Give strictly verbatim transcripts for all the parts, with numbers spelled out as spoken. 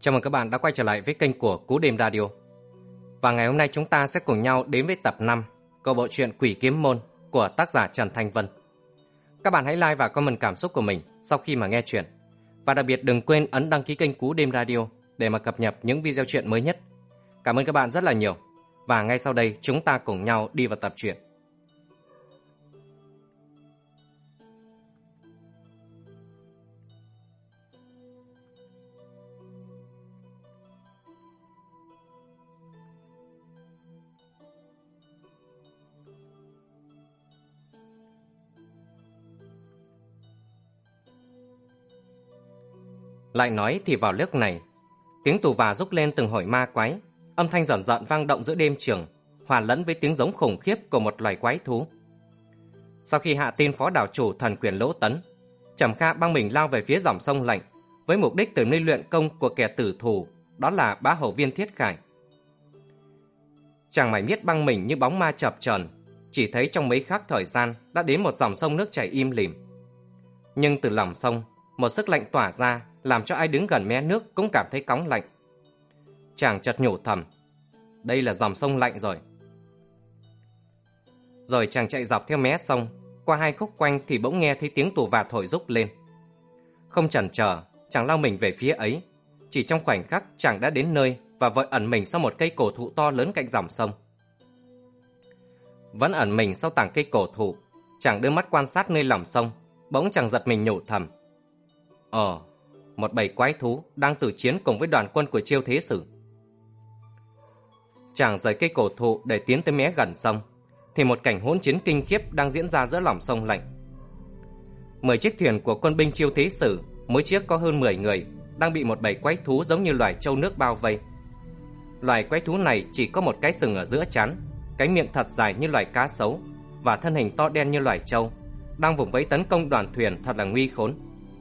Chào mừng các bạn đã quay trở lại với kênh của Cú Đêm Radio. Và ngày hôm nay chúng ta sẽ cùng nhau đến với tập năm của bộ truyện Quỷ Kiếm Môn của tác giả Trần Thanh Vân. Các bạn hãy like và comment cảm xúc của mình sau khi mà nghe chuyện. Và đặc biệt đừng quên ấn đăng ký kênh Cú Đêm Radio để mà cập nhật những video truyện mới nhất. Cảm ơn các bạn rất là nhiều. Và ngay sau đây chúng ta cùng nhau đi vào tập truyện. Lại nói thì vào lúc này, tiếng tù và rúc lên từng hồi ma quái, âm thanh rợn rợn vang động giữa đêm trường, hòa lẫn với tiếng giống khủng khiếp của một loài quái thú. Sau khi hạ tin phó đảo chủ thần quyền Lỗ Tấn, Trầm Kha băng mình lao về phía dòng sông lạnh, với mục đích từ nơi luyện công của kẻ tử thù, đó là Bá Hầu Viên Thiết Khải. Chàng mải miết băng mình như bóng ma chập chờn, chỉ thấy trong mấy khắc thời gian đã đến một dòng sông nước chảy im lìm. Nhưng từ lòng sông, một sức lạnh tỏa ra, làm cho ai đứng gần mé nước cũng cảm thấy cóng lạnh. Chàng chợt nhủ thầm, đây là dòng sông lạnh rồi. Rồi chàng chạy dọc theo mé sông, qua hai khúc quanh thì bỗng nghe thấy tiếng tù và thổi rúc lên. Không chần chờ, chàng lao mình về phía ấy. Chỉ trong khoảnh khắc chàng đã đến nơi và vội ẩn mình sau một cây cổ thụ to lớn cạnh dòng sông. Vẫn ẩn mình sau tảng cây cổ thụ, chàng đưa mắt quan sát nơi lòng sông, bỗng chàng giật mình nhủ thầm, Ờ, một bầy quái thú đang tử chiến cùng với đoàn quân của Chiêu Thế Sử. Chàng rời cây cổ thụ để tiến tới mé gần sông, thì một cảnh hỗn chiến kinh khiếp đang diễn ra giữa lòng sông lạnh. Mười chiếc thuyền của quân binh Chiêu Thế Sử, mỗi chiếc có hơn mười người, đang bị một bầy quái thú giống như loài trâu nước bao vây. Loài quái thú này chỉ có một cái sừng ở giữa trán, cái miệng thật dài như loài cá sấu và thân hình to đen như loài trâu, đang vùng vẫy tấn công đoàn thuyền thật là nguy khốn.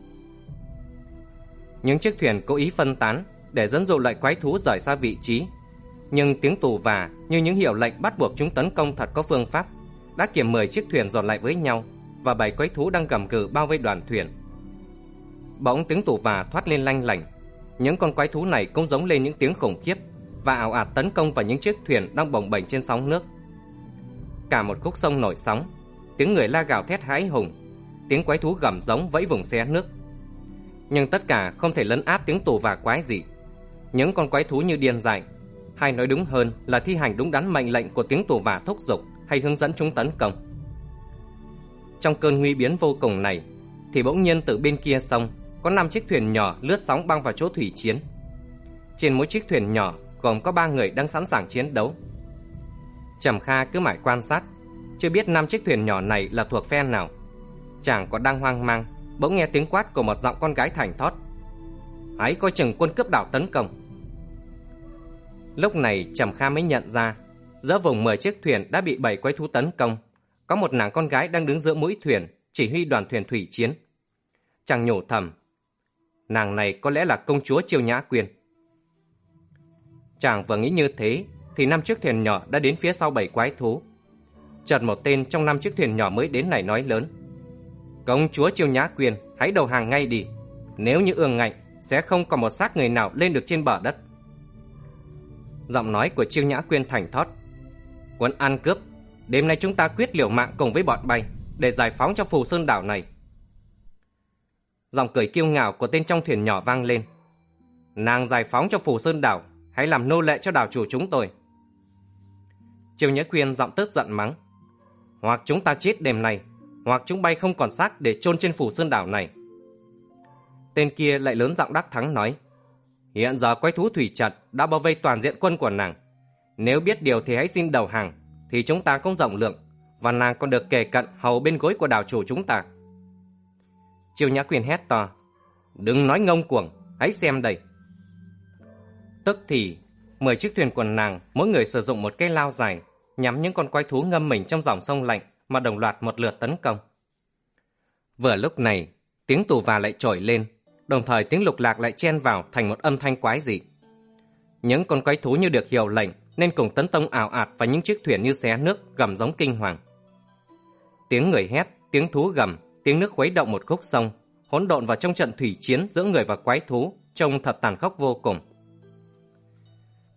Những chiếc thuyền cố ý phân tán để dẫn dụ loại quái thú rời xa vị trí, nhưng tiếng tù và như những hiệu lệnh bắt buộc chúng tấn công thật có phương pháp đã kiềm mười chiếc thuyền dồn lại với nhau, và bầy quái thú đang gầm gừ bao vây đoàn thuyền. Bỗng tiếng tù và thoát lên lanh lảnh, những con quái thú này cũng giống lên những tiếng khủng khiếp và ào ạt tấn công vào những chiếc thuyền đang bồng bềnh trên sóng nước. Cả một khúc sông nổi sóng, tiếng người la gào thét hãi hùng, tiếng quái thú gầm giống vẫy vùng xé nước. Nhưng tất cả không thể lấn áp tiếng tù và quái gì. Những con quái thú như điên dại, hay nói đúng hơn là thi hành đúng đắn mệnh lệnh của tiếng tù và thúc giục hay hướng dẫn chúng tấn công. Trong cơn nguy biến vô cùng này, thì bỗng nhiên từ bên kia sông có năm chiếc thuyền nhỏ lướt sóng băng vào chỗ thủy chiến. Trên mỗi chiếc thuyền nhỏ gồm có ba người đang sẵn sàng chiến đấu. Trầm Kha cứ mãi quan sát, chưa biết năm chiếc thuyền nhỏ này là thuộc phe nào. Chàng còn đang hoang mang, bỗng nghe tiếng quát của một giọng con gái thảnh thót, hãy coi chừng quân cướp đảo tấn công. Lúc này Trầm Kha mới nhận ra, giữa vùng mười chiếc thuyền đã bị bảy quái thú tấn công, có một nàng con gái đang đứng giữa mũi thuyền, chỉ huy đoàn thuyền thủy chiến. Chàng nhủ thầm, nàng này có lẽ là công chúa Chiêu Nhã Quyên. Chàng vừa nghĩ như thế, thì năm chiếc thuyền nhỏ đã đến phía sau bảy quái thú. Chợt một tên trong năm chiếc thuyền nhỏ mới đến này nói lớn, công chúa Chiêu Nhã Quyên, hãy đầu hàng ngay đi. Nếu như ương ngạnh, sẽ không còn một xác người nào lên được trên bờ đất. Giọng nói của Chiêu Nhã Quyên thảnh thót, quân ăn cướp, đêm nay chúng ta quyết liều mạng cùng với bọn bay để giải phóng cho Phù Sơn đảo này. Giọng cười kiêu ngạo của tên trong thuyền nhỏ vang lên, nàng giải phóng cho Phù Sơn đảo, hãy làm nô lệ cho đảo chủ chúng tôi. Chiêu Nhã Quyên giọng tức giận mắng, hoặc chúng ta chết đêm nay, hoặc chúng bay không còn xác để chôn trên Phù Sơn đảo này. Tên kia lại lớn giọng đắc thắng nói, hiện giờ quái thú thủy trận đã bao vây toàn diện quân của nàng. Nếu biết điều thì hãy xin đầu hàng, thì chúng ta cũng rộng lượng, và nàng còn được kề cận hầu bên gối của đảo chủ chúng ta. Chiêu Nhã Quyên hét to, đừng nói ngông cuồng, hãy xem đây. Tức thì mười chiếc thuyền của nàng mỗi người sử dụng một cây lao dài, nhắm những con quái thú ngâm mình trong dòng sông lạnh mà đồng loạt một lượt tấn công. Vừa lúc này, tiếng tù và lại trồi lên, đồng thời tiếng lục lạc lại chen vào thành một âm thanh quái dị. Những con quái thú như được hiệu lệnh nên cùng tấn công ảo ạt vào những chiếc thuyền như xé nước, gầm giống kinh hoàng. Tiếng người hét, tiếng thú gầm, tiếng nước khuấy động một khúc sông, hỗn độn vào trong trận thủy chiến giữa người và quái thú, trông thật tàn khốc vô cùng.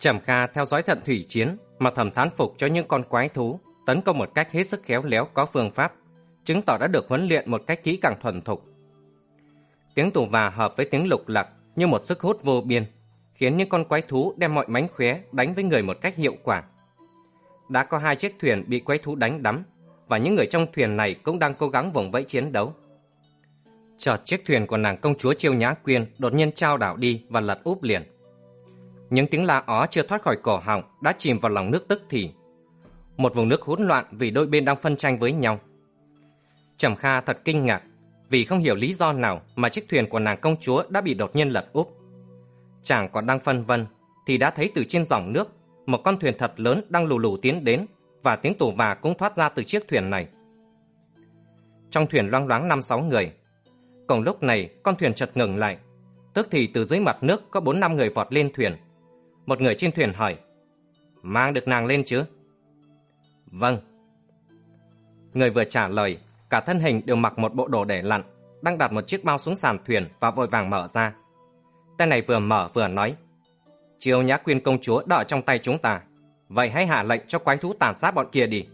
Trầm Kha theo dõi trận thủy chiến mà thầm thán phục cho những con quái thú tấn công một cách hết sức khéo léo có phương pháp, chứng tỏ đã được huấn luyện một cách kỹ càng thuần thục. Tiếng tù và hợp với tiếng lục lặc như một sức hút vô biên, khiến những con quái thú đem mọi mánh khóe đánh với người một cách hiệu quả. Đã có hai chiếc thuyền bị quái thú đánh đắm, và những người trong thuyền này cũng đang cố gắng vùng vẫy chiến đấu. Chợt chiếc thuyền của nàng công chúa Chiêu Nhã Quyên đột nhiên chao đảo đi và lật úp liền. Những tiếng la ó chưa thoát khỏi cổ họng đã chìm vào lòng nước tức thì. Một vùng nước hỗn loạn vì đôi bên đang phân tranh với nhau. Trầm Kha thật kinh ngạc vì không hiểu lý do nào mà chiếc thuyền của nàng công chúa đã bị đột nhiên lật úp. Chàng còn đang phân vân thì đã thấy từ trên dòng nước một con thuyền thật lớn đang lù lù tiến đến, và tiếng tù và cũng thoát ra từ chiếc thuyền này. Trong thuyền loang loáng năm sáu người. Cùng lúc này con thuyền chợt ngừng lại, tức thì từ dưới mặt nước có bốn năm người vọt lên thuyền. Một người trên thuyền hỏi: "Mang được nàng lên chứ?" "Vâng." Người vừa trả lời, cả thân hình đều mặc một bộ đồ để lặn, đang đặt một chiếc bao xuống sàn thuyền và vội vàng mở ra. Tên này vừa mở vừa nói: "Chiêu Nhã Quyên công chúa đã ở trong tay chúng ta, vậy hãy hạ lệnh cho quái thú tàn sát bọn kia đi."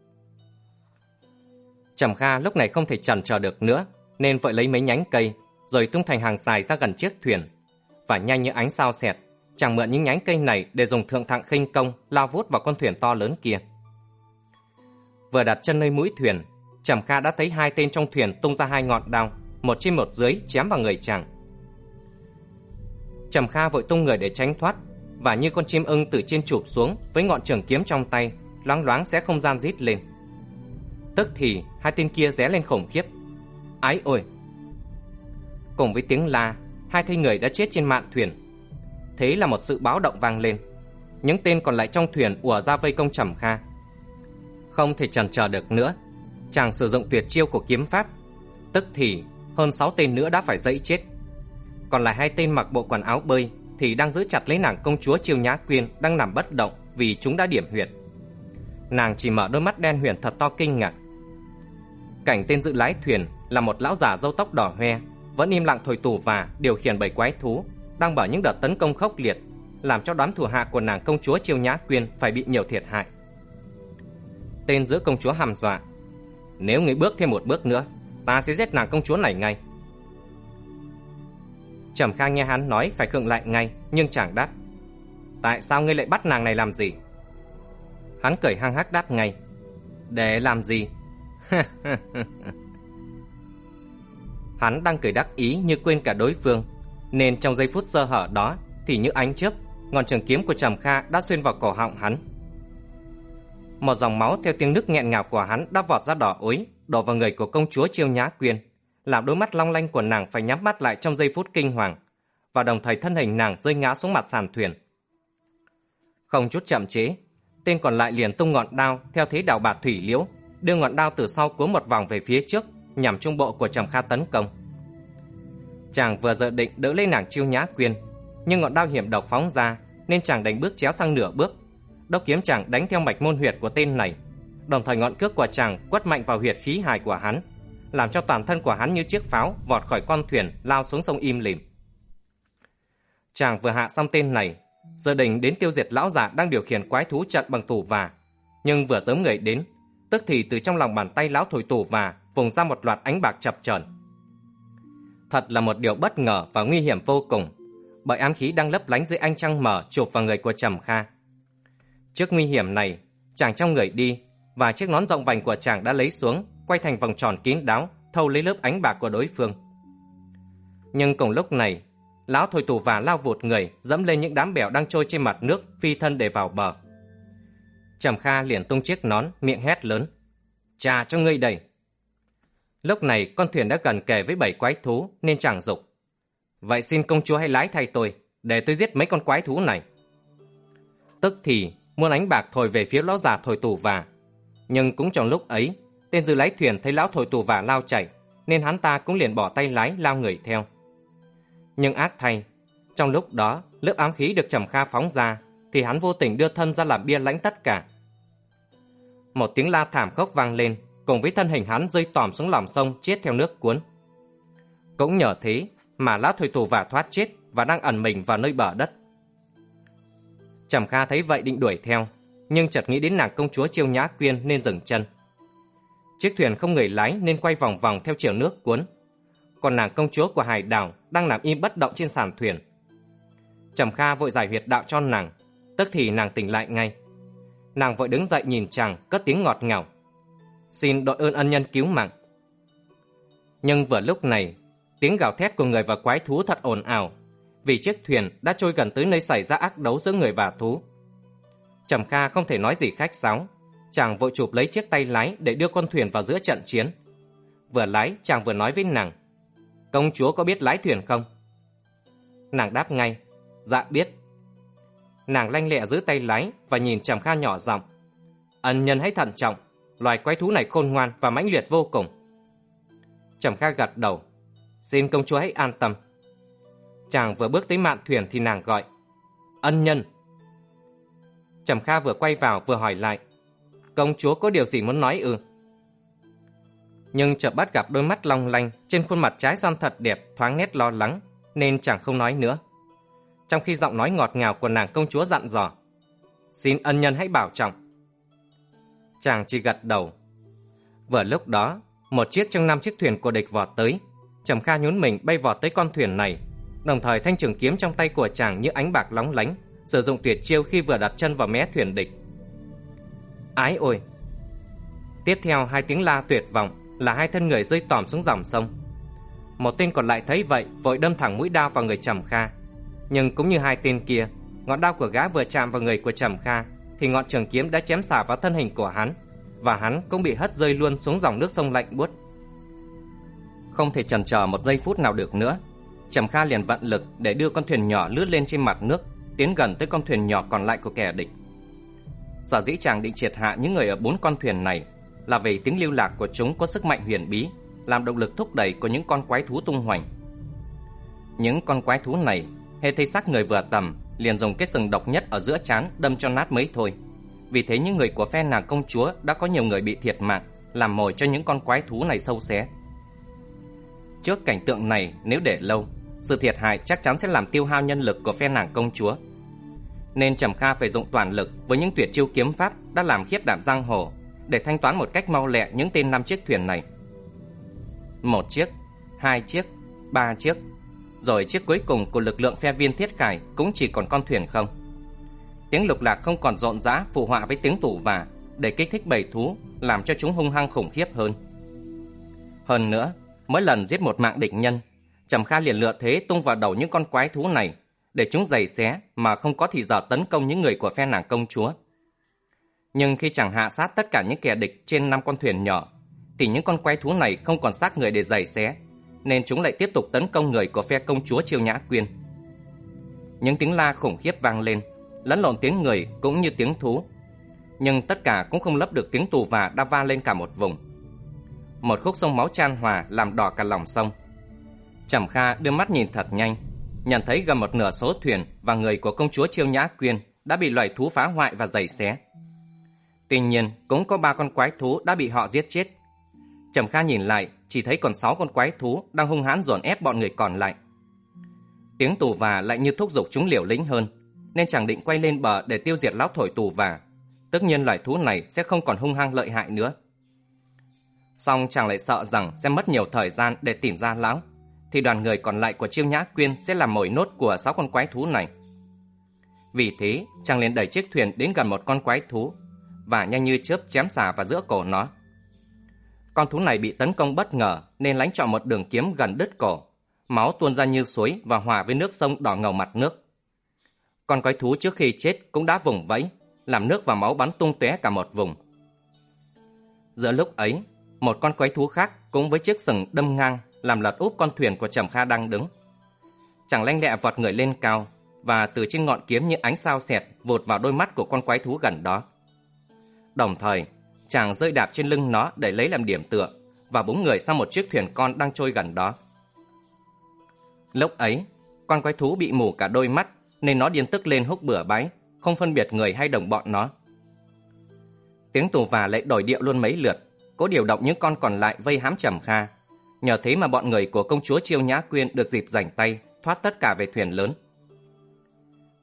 Trầm Kha lúc này không thể chần chờ được nữa, nên vội lấy mấy nhánh cây rồi tung thành hàng dài ra gần chiếc thuyền, và nhanh như ánh sao xẹt, chàng mượn những nhánh cây này để dùng thượng thặng khinh công lao vút vào con thuyền to lớn kia. Vừa đặt chân nơi mũi thuyền, Trầm Kha đã thấy hai tên trong thuyền tung ra hai ngọn đao, một trên một dưới chém vào người chàng. Trầm Kha vội tung người để tránh thoát, và như con chim ưng từ trên chụp xuống với ngọn trường kiếm trong tay, loáng loáng xé không gian rít lên. Tức thì hai tên kia ré lên khủng khiếp. Ái ôi! Cùng với tiếng la, hai thây người đã chết trên mạn thuyền. Thế là một sự báo động vang lên. Những tên còn lại trong thuyền ùa ra vây công Trầm Kha. Không thể chần chờ được nữa, chàng sử dụng tuyệt chiêu của kiếm pháp. Tức thì hơn sáu tên nữa đã phải dẫy chết. Còn lại hai tên mặc bộ quần áo bơi thì đang giữ chặt lấy nàng công chúa Chiêu Nhã Quyên đang nằm bất động vì chúng đã điểm huyệt. Nàng chỉ mở đôi mắt đen huyền thật to kinh ngạc. Cảnh tên giữ lái thuyền là một lão già râu tóc đỏ hoe, vẫn im lặng thổi tù và điều khiển bầy quái thú đang mở những đợt tấn công khốc liệt, làm cho đám thủ hạ của nàng công chúa Chiêu Nhã Quyên phải bị nhiều thiệt hại. Tên giữ công chúa hăm dọa: "Nếu ngươi bước thêm một bước nữa, ta sẽ giết nàng công chúa này ngay." Trầm Kha nghe hắn nói phải khựng lại ngay, nhưng chàng đáp: "Tại sao ngươi lại bắt nàng này làm gì?" Hắn cười hăng hắc đáp ngay: "Để làm gì?" Hắn đang cười đắc ý như quên cả đối phương, nên trong giây phút sơ hở đó thì như ánh chớp, ngọn trường kiếm của Trầm Kha đã xuyên vào cổ họng hắn. Một dòng máu theo tiếng nức nghẹn ngào của hắn đã vọt ra đỏ ối, đổ vào người của công chúa Chiêu Nhã Quyên, làm đôi mắt long lanh của nàng phải nhắm mắt lại trong giây phút kinh hoàng, và đồng thời thân hình nàng rơi ngã xuống mặt sàn thuyền. Không chút chậm chế, tên còn lại liền tung ngọn đao theo thế đào bạt thủy liễu, đưa ngọn đao từ sau cuốn một vòng về phía trước, nhằm trung bộ của Trầm Kha tấn công. Chàng vừa dự định đỡ lấy nàng Chiêu Nhã Quyên, nhưng ngọn đao hiểm độc phóng ra nên chàng đánh bước chéo sang nửa bước. Đốc kiếm chàng đánh theo mạch môn huyệt của tên này, đồng thời ngọn cước của chàng quất mạnh vào huyệt khí hài của hắn, làm cho toàn thân của hắn như chiếc pháo vọt khỏi con thuyền lao xuống sông im lìm. Chàng vừa hạ xong tên này, giờ định đến tiêu diệt lão già đang điều khiển quái thú trận bằng tù và, nhưng vừa giớm người đến, tức thì từ trong lòng bàn tay lão thổi tù và vùng ra một loạt ánh bạc chập chờn. Thật là một điều bất ngờ và nguy hiểm vô cùng, bởi ám khí đang lấp lánh dưới ánh trăng mờ chụp vào người của Trầm Kha. Trước nguy hiểm này, chàng trong người đi, và chiếc nón rộng vành của chàng đã lấy xuống, quay thành vòng tròn kín đáo, thâu lấy lớp ánh bạc của đối phương. Nhưng cùng lúc này, lão thổi tù và lao vụt người, dẫm lên những đám bèo đang trôi trên mặt nước, phi thân để vào bờ. Trầm Kha liền tung chiếc nón, miệng hét lớn: "Trả cho ngươi đây!" Lúc này con thuyền đã gần kề với bảy quái thú nên chàng dục: "Vậy xin công chúa hãy lái thay tôi, để tôi giết mấy con quái thú này." Tức thì muôn ánh bạc thổi về phía lão già thổi tù và, nhưng cũng trong lúc ấy, tên dư lái thuyền thấy lão thổi tù và lao chạy, nên hắn ta cũng liền bỏ tay lái lao người theo. Nhưng ác thay, trong lúc đó lớp ám khí được Trầm Kha phóng ra, thì hắn vô tình đưa thân ra làm bia lãnh tất cả. Một tiếng la thảm khốc vang lên, cùng với thân hình hắn rơi tòm xuống lòng sông chết theo nước cuốn. Cũng nhờ thế mà lão thủy thủ và thoát chết và đang ẩn mình vào nơi bờ đất. Trầm Kha thấy vậy định đuổi theo, nhưng chợt nghĩ đến nàng công chúa Chiêu Nhã Quyên nên dừng chân. Chiếc thuyền không người lái nên quay vòng vòng theo chiều nước cuốn, còn nàng công chúa của hải đảo đang nằm im bất động trên sàn thuyền. Trầm Kha vội giải huyệt đạo cho nàng, tức thì nàng tỉnh lại ngay. Nàng vội đứng dậy nhìn chàng, cất tiếng ngọt ngào: "Xin đội ơn ân nhân cứu mạng." Nhưng vừa lúc này, tiếng gào thét của người và quái thú thật ồn ào, vì chiếc thuyền đã trôi gần tới nơi xảy ra ác đấu giữa người và thú. Trầm Kha không thể nói gì khách sáo, chàng vội chụp lấy chiếc tay lái để đưa con thuyền vào giữa trận chiến. Vừa lái, chàng vừa nói với nàng: "Công chúa có biết lái thuyền không?" Nàng đáp ngay: "Dạ biết." Nàng lanh lẹ giữ tay lái và nhìn Trầm Kha nhỏ giọng: "Ân nhân hãy thận trọng, loài quái thú này khôn ngoan và mãnh liệt vô cùng." Trầm Kha gật đầu: "Xin công chúa hãy an tâm." Chàng vừa bước tới mạn thuyền thì nàng gọi: "Ân nhân." Trầm Kha vừa quay vào vừa hỏi lại: "Công chúa có điều gì muốn nói ư?" Nhưng chợt bắt gặp đôi mắt long lanh trên khuôn mặt trái xoan thật đẹp thoáng nét lo lắng, nên chàng không nói nữa. Trong khi giọng nói ngọt ngào của nàng công chúa dặn dò: "Xin ân nhân hãy bảo trọng." Chàng chỉ gật đầu. Vừa lúc đó, một chiếc trong năm chiếc thuyền của địch vọt tới. Trầm Kha nhún mình bay vọt tới con thuyền này, đồng thời thanh trường kiếm trong tay của chàng như ánh bạc lóng lánh, sử dụng tuyệt chiêu khi vừa đặt chân vào mé thuyền địch. Ái ôi! Tiếp theo hai tiếng la tuyệt vọng là hai thân người rơi tòm xuống dòng sông. Một tên còn lại thấy vậy vội đâm thẳng mũi đao vào người Trầm Kha, nhưng cũng như hai tên kia, ngọn đao của gã vừa chạm vào người của Trầm Kha thì ngọn trường kiếm đã chém xả vào thân hình của hắn, và hắn cũng bị hất rơi luôn xuống dòng nước sông lạnh buốt. Không thể chần chờ một giây phút nào được nữa, Trầm Kha liền vận lực để đưa con thuyền nhỏ lướt lên trên mặt nước, tiến gần tới con thuyền nhỏ còn lại của kẻ địch. Sở dĩ chàng định triệt hạ những người ở bốn con thuyền này là vì tiếng lưu lạc của chúng có sức mạnh huyền bí, làm động lực thúc đẩy của những con quái thú tung hoành. Những con quái thú này hễ thấy xác người vừa tầm liền dùng cái sừng độc nhất ở giữa trán đâm cho nát mấy thôi. Vì thế những người của phe nàng công chúa đã có nhiều người bị thiệt mạng, làm mồi cho những con quái thú này sâu xé. Trước cảnh tượng này, nếu để lâu, sự thiệt hại chắc chắn sẽ làm tiêu hao nhân lực của phe nàng công chúa. Nên Trầm Kha phải dụng toàn lực với những tuyệt chiêu kiếm pháp đã làm khiếp đảm giang hồ để thanh toán một cách mau lẹ những tên năm chiếc thuyền này. Một chiếc, hai chiếc, ba chiếc, rồi chiếc cuối cùng của lực lượng phe Viên Thiết Khải cũng chỉ còn con thuyền không. Tiếng lục lạc không còn rộn rã phụ họa với tiếng tủ vả để kích thích bầy thú, làm cho chúng hung hăng khủng khiếp hơn. Hơn nữa, mỗi lần giết một mạng địch nhân, Trầm Kha liền lựa thế tung vào đầu những con quái thú này để chúng giày xé mà không có thì giờ tấn công những người của phe nàng công chúa. Nhưng khi chàng hạ sát tất cả những kẻ địch trên năm con thuyền nhỏ, thì những con quái thú này không còn xác người để giày xé, nên chúng lại tiếp tục tấn công người của phe công chúa Chiêu Nhã Quyên. Những tiếng la khủng khiếp vang lên, lẫn lộn tiếng người cũng như tiếng thú, nhưng tất cả cũng không lấp được tiếng tù vả đã va lên cả một vùng. Một khúc sông máu chan hòa làm đỏ cả lòng sông. Trầm Kha đưa mắt nhìn thật nhanh, nhận thấy gần một nửa số thuyền và người của công chúa Chiêu Nhã Quyên đã bị loài thú phá hoại và giày xé. Tuy nhiên, cũng có ba con quái thú đã bị họ giết chết. Trầm Kha nhìn lại, chỉ thấy còn sáu con quái thú đang hung hãn dồn ép bọn người còn lại. Tiếng tù vả lại như thúc giục chúng liều lĩnh hơn, nên chàng định quay lên bờ để tiêu diệt lão thổi tù vả. Tất nhiên loài thú này sẽ không còn hung hăng lợi hại nữa. Song chàng lại sợ rằng sẽ mất nhiều thời gian để tìm ra lão, thì đoàn người còn lại của Chiêu Nhã Quyên sẽ làm mồi nốt của sáu con quái thú này. Vì thế, chàng liền đẩy chiếc thuyền đến gần một con quái thú và nhanh như chớp chém xả vào giữa cổ nó. Con thú này bị tấn công bất ngờ nên lãnh chọn một đường kiếm gần đứt cổ, máu tuôn ra như suối và hòa với nước sông đỏ ngầu mặt nước. Con quái thú trước khi chết cũng đã vùng vẫy, làm nước và máu bắn tung tóe cả một vùng. Giữa lúc ấy, một con quái thú khác cũng với chiếc sừng đâm ngang làm lật úp con thuyền của Trầm Kha đang đứng. Chàng lanh lẹ vọt người lên cao và từ trên ngọn kiếm như ánh sao xẹt vụt vào đôi mắt của con quái thú gần đó. Đồng thời, chàng rơi đạp trên lưng nó để lấy làm điểm tựa và búng người sang một chiếc thuyền con đang trôi gần đó. Lúc ấy, con quái thú bị mù cả đôi mắt nên nó điên tức lên húc bừa bãi, không phân biệt người hay đồng bọn nó. Tiếng tù vả lại đổi điệu luôn mấy lượt, cố điều động những con còn lại vây hãm Trầm Kha. Nhờ thế mà bọn người của công chúa Chiêu Nhã Quyên được dịp rảnh tay thoát tất cả về thuyền lớn.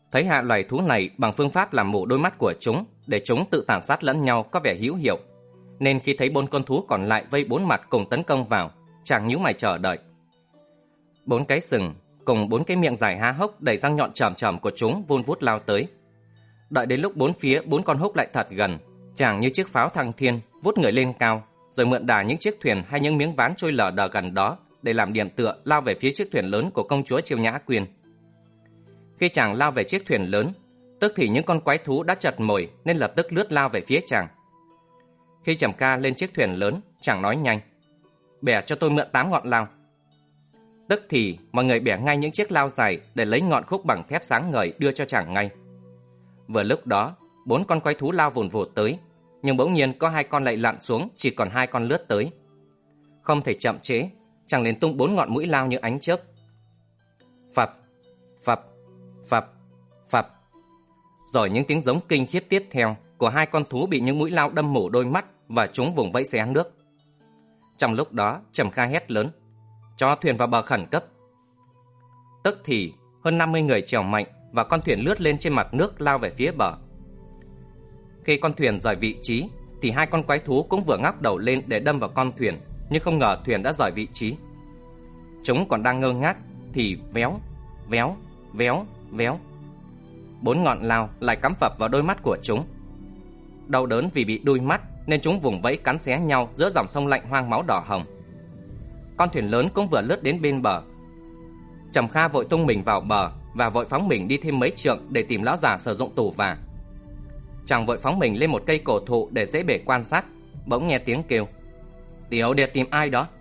Thấy hạ loài thú này bằng phương pháp làm mù đôi mắt của chúng để chúng tự tàn sát lẫn nhau có vẻ hữu hiệu, nên khi thấy bốn con thú còn lại vây bốn mặt cùng tấn công vào, chàng nhíu mày chờ đợi. Bốn cái sừng cùng bốn cái miệng dài há hốc đầy răng nhọn chởm chởm của chúng vun vút lao tới. Đợi đến lúc bốn phía bốn con hốc lại thật gần, chàng như chiếc pháo thăng thiên vút người lên cao, rồi mượn đà những chiếc thuyền hay những miếng ván trôi lờ đờ gần đó để làm điểm tựa lao về phía chiếc thuyền lớn của công chúa Chiêu Nhã Quyên. Khi chàng lao về chiếc thuyền lớn, tức thì những con quái thú đã chật mồi nên lập tức lướt lao về phía chàng. Khi Trầm Kha lên chiếc thuyền lớn, chàng nói nhanh: "Bẻ cho tôi mượn tám ngọn lao." Tức thì mọi người bẻ ngay những chiếc lao dài để lấy ngọn khúc bằng thép sáng ngời đưa cho chàng ngay. Vừa lúc đó, bốn con quái thú lao vùn vụt tới, nhưng bỗng nhiên có hai con lại lặn xuống, chỉ còn hai con lướt tới. Không thể chậm trễ, chàng liền tung bốn ngọn mũi lao như ánh chớp. Phập, phập, phập, phập. Rồi những tiếng giống kinh khiếp tiếp theo của hai con thú bị những mũi lao đâm mổ đôi mắt và chúng vùng vẫy xé nước. Trong lúc đó, Trầm Kha hét lớn: "Cho thuyền vào bờ khẩn cấp." Tức thì hơn năm mươi người chèo mạnh và con thuyền lướt lên trên mặt nước lao về phía bờ. Khi con thuyền rời vị trí thì hai con quái thú cũng vừa ngóc đầu lên để đâm vào con thuyền, nhưng không ngờ thuyền đã rời vị trí. Chúng còn đang ngơ ngác thì véo, véo, véo, véo, bốn ngọn lao lại cắm phập vào đôi mắt của chúng. Đau đớn vì bị đuôi mắt nên chúng vùng vẫy cắn xé nhau giữa dòng sông lạnh hoang máu đỏ hồng. Con thuyền lớn cũng vừa lướt đến bên bờ. Trầm Kha vội tung mình vào bờ và vội phóng mình đi thêm mấy trượng để tìm lão già sử dụng tù và. Chàng vội phóng mình lên một cây cổ thụ để dễ bề quan sát, bỗng nghe tiếng kêu: "Tiểu Điệt tìm ai đó?"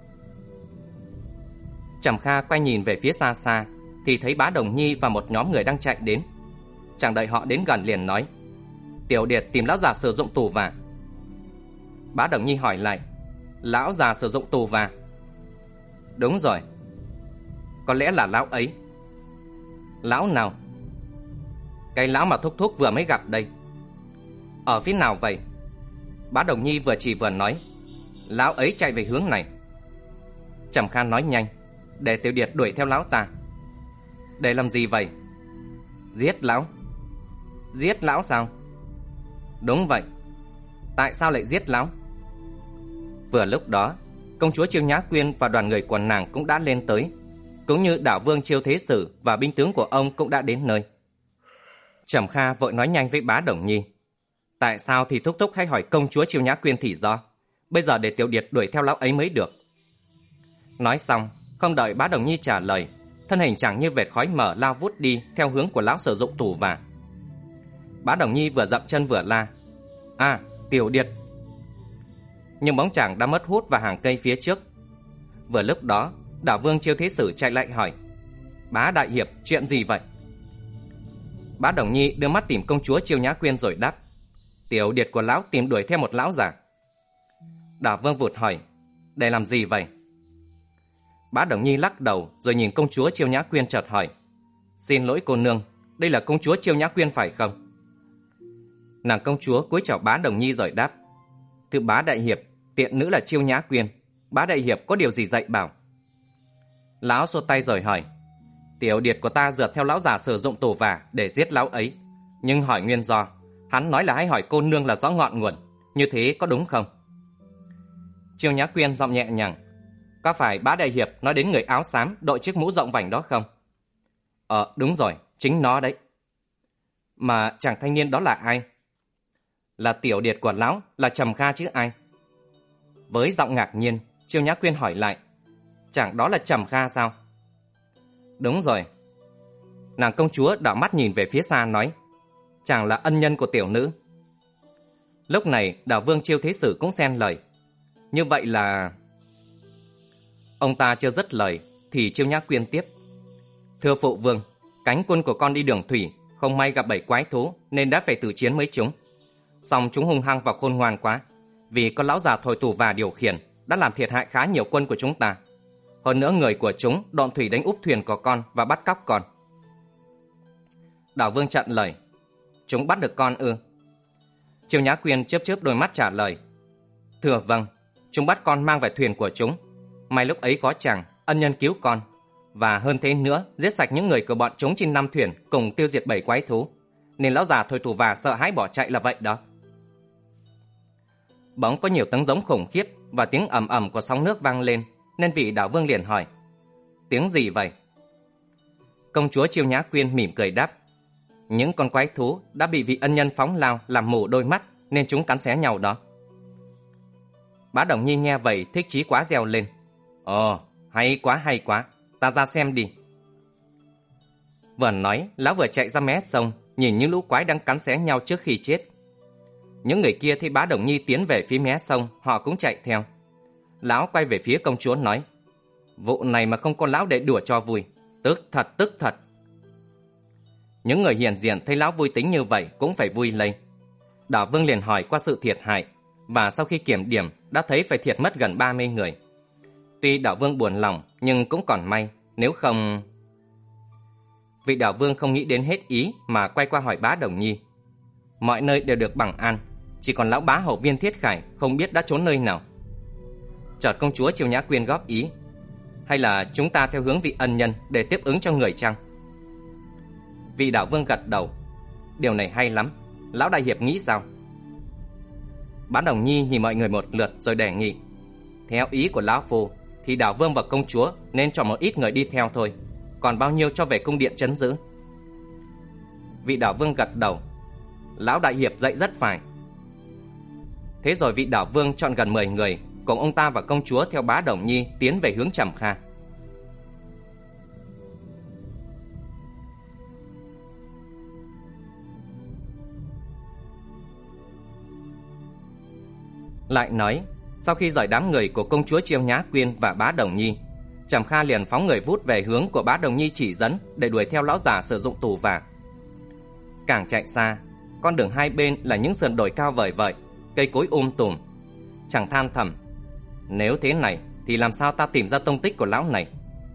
Trầm Kha quay nhìn về phía xa xa thì thấy Bá Đồng Nhi và một nhóm người đang chạy đến. Chàng đợi họ đến gần liền nói: "Tiểu Điệt tìm lão già sử dụng tù và." Bá Đồng Nhi hỏi lại: "Lão già sử dụng tù và?" "Đúng rồi." "Có lẽ là lão ấy." "Lão nào?" "Cái lão mà thúc thúc vừa mới gặp đây." "Ở phía nào vậy?" Bá Đồng Nhi vừa chỉ vừa nói: "Lão ấy chạy về hướng này." Trầm Kha nói nhanh: "Để Tiểu Điệt đuổi theo lão ta." "Để làm gì vậy?" "Giết lão." "Giết lão sao?" "Đúng vậy." "Tại sao lại giết lão?" Vừa lúc đó, công chúa Chiêu Nhã Quyên và đoàn người của nàng cũng đã lên tới, cũng như đảo vương Chiêu Thế Sử và binh tướng của ông cũng đã đến nơi. Trầm Kha vội nói nhanh với Bá Đồng Nhi: "Tại sao thì thúc thúc hãy hỏi công chúa Chiêu Nhã Quyên thì do. Bây giờ để Tiểu Điệt đuổi theo lão ấy mới được." Nói xong, không đợi Bá Đồng Nhi trả lời, thân hình chàng như vệt khói mờ lao vút đi theo hướng của lão sử dụng tù và. Bá Đồng Nhi vừa dậm chân vừa la: "À, Tiểu Điệt!" Nhưng bóng chàng đã mất hút vào hàng cây phía trước. Vừa lúc đó, đảo vương Chiêu Thế Sử chạy lại hỏi: "Bá đại hiệp, chuyện gì vậy?" Bá Đồng Nhi đưa mắt tìm công chúa Chiêu Nhã Quyên rồi đáp: "Tiểu Điệt của lão tìm đuổi theo một lão già." Đảo vương vụt hỏi: "Để làm gì vậy?" Bá Đồng Nhi lắc đầu rồi nhìn công chúa Chiêu Nhã Quyên chợt hỏi: "Xin lỗi cô nương, đây là công chúa Chiêu Nhã Quyên phải không?" Nàng công chúa cúi chào Bá Đồng Nhi rồi đáp: "Thưa bá đại hiệp, tiện nữ là Chiêu Nhã Quyên. Bá đại hiệp có điều gì dạy bảo?" Lão xua tay rồi hỏi: "Tiểu Điệt của ta rượt theo lão già sử dụng tù và để giết lão ấy, nhưng hỏi nguyên do, hắn nói là hãy hỏi cô nương là rõ ngọn nguồn, như thế có đúng không?" Chiêu Nhã Quyên giọng nhẹ nhàng: "Có phải bá đại hiệp nói đến người áo xám đội chiếc mũ rộng vành đó không?" "Ờ, đúng rồi, chính nó đấy." "Mà chàng thanh niên đó là ai?" "Là Tiểu Điệt của lão, là Trầm Kha chứ ai." Với giọng ngạc nhiên, Chiêu Nhã Quyên hỏi lại: "Chẳng đó là Trầm Kha sao?" "Đúng rồi." Nàng công chúa đảo mắt nhìn về phía xa nói: "Chàng là ân nhân của tiểu nữ." Lúc này đảo vương Chiêu Thế Sử cũng xen lời: "Như vậy là..." Ông ta chưa dứt lời thì Chiêu Nhã Quyên tiếp: "Thưa phụ vương, cánh quân của con đi đường thủy, không may gặp bảy quái thú nên đã phải tử chiến với chúng. Song chúng hung hăng và khôn ngoan quá, vì con lão già thổi tù và điều khiển đã làm thiệt hại khá nhiều quân của chúng ta. Hơn nữa người của chúng độn thủy đánh úp thuyền của con và bắt cóc con." Đảo vương chặn lời: "Chúng bắt được con ư?" Chiêu Nhã Quyên chớp chớp đôi mắt trả lời: "Thưa vâng, chúng bắt con mang về thuyền của chúng. May lúc ấy có chàng ân nhân cứu con, Và hơn thế nữa, giết sạch những người của bọn chúng trên năm thuyền cùng tiêu diệt bảy quái thú, nên lão già Thôi Tù Và sợ hãi bỏ chạy là vậy đó. Bỗng có nhiều tiếng giống khủng khiếp và tiếng ầm ầm của sóng nước vang lên, nên vị đảo vương liền hỏi: tiếng gì vậy? Công chúa Chiêu Nhã Quyên mỉm cười đáp: những con quái thú đã bị vị ân nhân phóng lao làm mù đôi mắt, nên chúng cắn xé nhau đó. Bá Đồng Nhi nghe vậy thích chí quá reo lên: ồ, hay quá hay quá, ta ra xem đi. Vừa nói, lão vừa chạy ra mé sông, nhìn những lũ quái đang cắn xé nhau trước khi chết. Những người kia thấy Bá Đồng Nhi tiến về phía mé sông, họ cũng chạy theo. Lão quay về phía công chúa nói: vụ này mà không có lão để đùa cho vui, tức thật tức thật. Những người hiền diện thấy lão vui tính như vậy cũng phải vui lây. Đảo vương liền hỏi qua sự thiệt hại, và sau khi kiểm điểm đã thấy phải thiệt mất gần ba mươi người. Tuy đảo vương buồn lòng nhưng cũng còn may, nếu không... Vị đảo vương không nghĩ đến hết ý mà quay qua hỏi Bá Đồng Nhi. Mọi nơi đều được bằng an, chỉ còn lão bá hậu Viên Thiết Khải không biết đã trốn nơi nào. Chợt công chúa Chiêu Nhã Quyên góp ý: hay là chúng ta theo hướng vị ân nhân để tiếp ứng cho người chăng? Vị đảo vương gật đầu: điều này hay lắm, lão đại hiệp nghĩ sao? Bá Đồng Nhi nhìn mọi người một lượt rồi đề nghị: theo ý của lão phu thì đảo vương và công chúa nên chọn một ít người đi theo thôi, còn bao nhiêu cho về cung điện trấn giữ. Vị đảo vương gật đầu: lão đại hiệp dạy rất phải. Thế rồi vị đảo vương chọn gần mười người cùng ông ta và công chúa theo Bá Đồng Nhi tiến về hướng Trầm Kha. Lại nói, sau khi rời đám người của công chúa Chiêu Nhã Quyên và Bá Đồng Nhi, Trầm Kha liền phóng người vút về hướng của Bá Đồng Nhi chỉ dẫn để đuổi theo lão già sử dụng tù vả. Càng chạy xa, con đường hai bên là những sườn đồi cao vời vợi, cây cối um tùm. Chàng than thầm: nếu thế này thì làm sao ta tìm ra tông tích của lão này?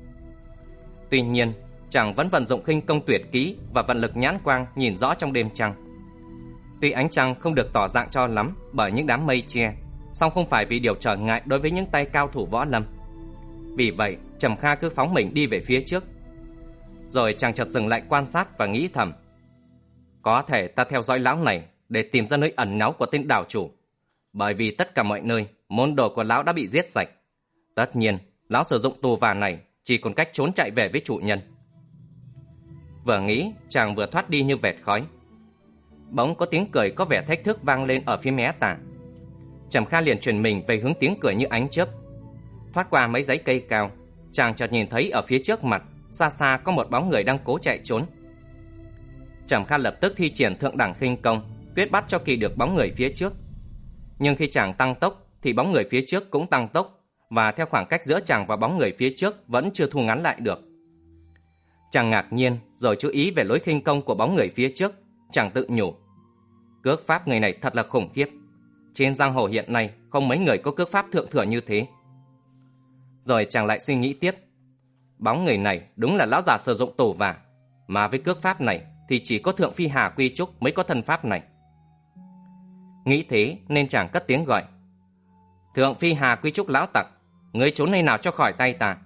Tuy nhiên, chàng vẫn vận dụng khinh công tuyệt kỹ và vận lực nhãn quang nhìn rõ trong đêm trăng. Tuy ánh trăng không được tỏ dạng cho lắm bởi những đám mây che, song không phải vì điều trở ngại đối với những tay cao thủ võ lâm. Vì vậy, Trầm Kha cứ phóng mình đi về phía trước. Rồi chàng chợt dừng lại quan sát và nghĩ thầm: có thể ta theo dõi lão này để tìm ra nơi ẩn náu của tên đảo chủ, bởi vì tất cả mọi nơi môn đồ của lão đã bị giết sạch. Tất nhiên, lão sử dụng tù vả này chỉ còn cách trốn chạy về với chủ nhân. Vừa nghĩ, chàng vừa thoát đi như vệt khói. Bỗng có tiếng cười có vẻ thách thức vang lên ở phía mé tả. Trầm Kha liền chuyển mình về hướng tiếng cười như ánh chớp. Thoát qua mấy dãy cây cao, chàng chợt nhìn thấy ở phía trước mặt, xa xa có một bóng người đang cố chạy trốn. Trầm Kha lập tức thi triển thượng đẳng khinh công, quyết bắt cho kịp được bóng người phía trước. Nhưng khi chàng tăng tốc thì bóng người phía trước cũng tăng tốc, và theo khoảng cách giữa chàng và bóng người phía trước vẫn chưa thu ngắn lại được. Chàng ngạc nhiên rồi chú ý về lối khinh công của bóng người phía trước. Chàng tự nhủ: cước pháp người này thật là khủng khiếp. Trên giang hồ hiện nay không mấy người có cước pháp thượng thừa như thế. Rồi chàng lại suy nghĩ tiếp: bóng người này đúng là lão già sử dụng tù vả, mà với cước pháp này thì chỉ có Thượng Phi Hà Quy Trúc mới có thân pháp này. Nghĩ thế nên chàng cất tiếng gọi: Thượng Phi Hà Quy Trúc lão tặc, ngươi trốn nơi nào cho khỏi tay ta?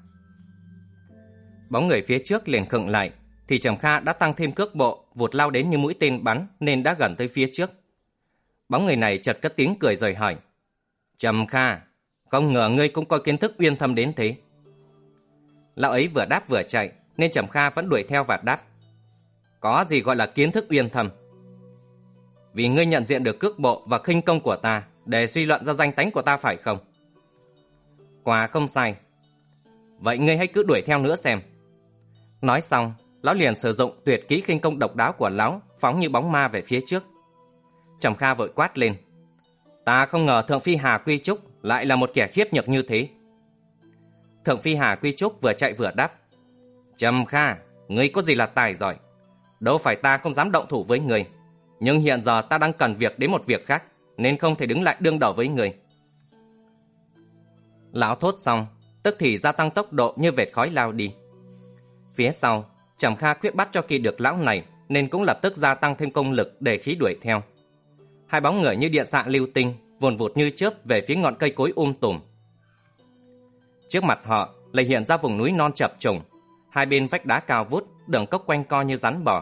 Bóng người phía trước liền khựng lại, thì Trầm Kha đã tăng thêm cước bộ, vụt lao đến như mũi tên bắn nên đã gần tới phía trước. Bóng người này chợt cất tiếng cười rồi hỏi: Trầm Kha, không ngờ ngươi cũng có kiến thức uyên thâm đến thế. Lão ấy vừa đáp vừa chạy nên Trầm Kha vẫn đuổi theo và đáp: có gì gọi là kiến thức uyên thâm? Vì ngươi nhận diện được cước bộ và khinh công của ta để suy luận ra danh tánh của ta phải không? Quả không sai. Vậy ngươi hãy cứ đuổi theo nữa xem. Nói xong, lão liền sử dụng tuyệt kỹ khinh công độc đáo của lão, phóng như bóng ma về phía trước. Trầm Kha vội quát lên: ta không ngờ Thượng Phi Hà Quy Trúc lại là một kẻ khiếp nhược như thế. Thượng Phi Hà Quy Trúc vừa chạy vừa đáp: Trầm Kha, ngươi có gì là tài giỏi? Đâu phải ta không dám động thủ với ngươi, nhưng hiện giờ ta đang cần việc đến một việc khác, nên không thể đứng lại đương đầu với ngươi. Lão thốt xong, tức thì gia tăng tốc độ như vệt khói lao đi. Phía sau, Trầm Kha quyết bắt cho kịp được lão này, nên cũng lập tức gia tăng thêm công lực để khí đuổi theo. Hai bóng người như điện xạ lưu tinh, vồn vụt như chớp về phía ngọn cây cối um tùm. Trước mặt họ lại hiện ra vùng núi non chập trùng, hai bên vách đá cao vút, đường cốc quanh co như rắn bò.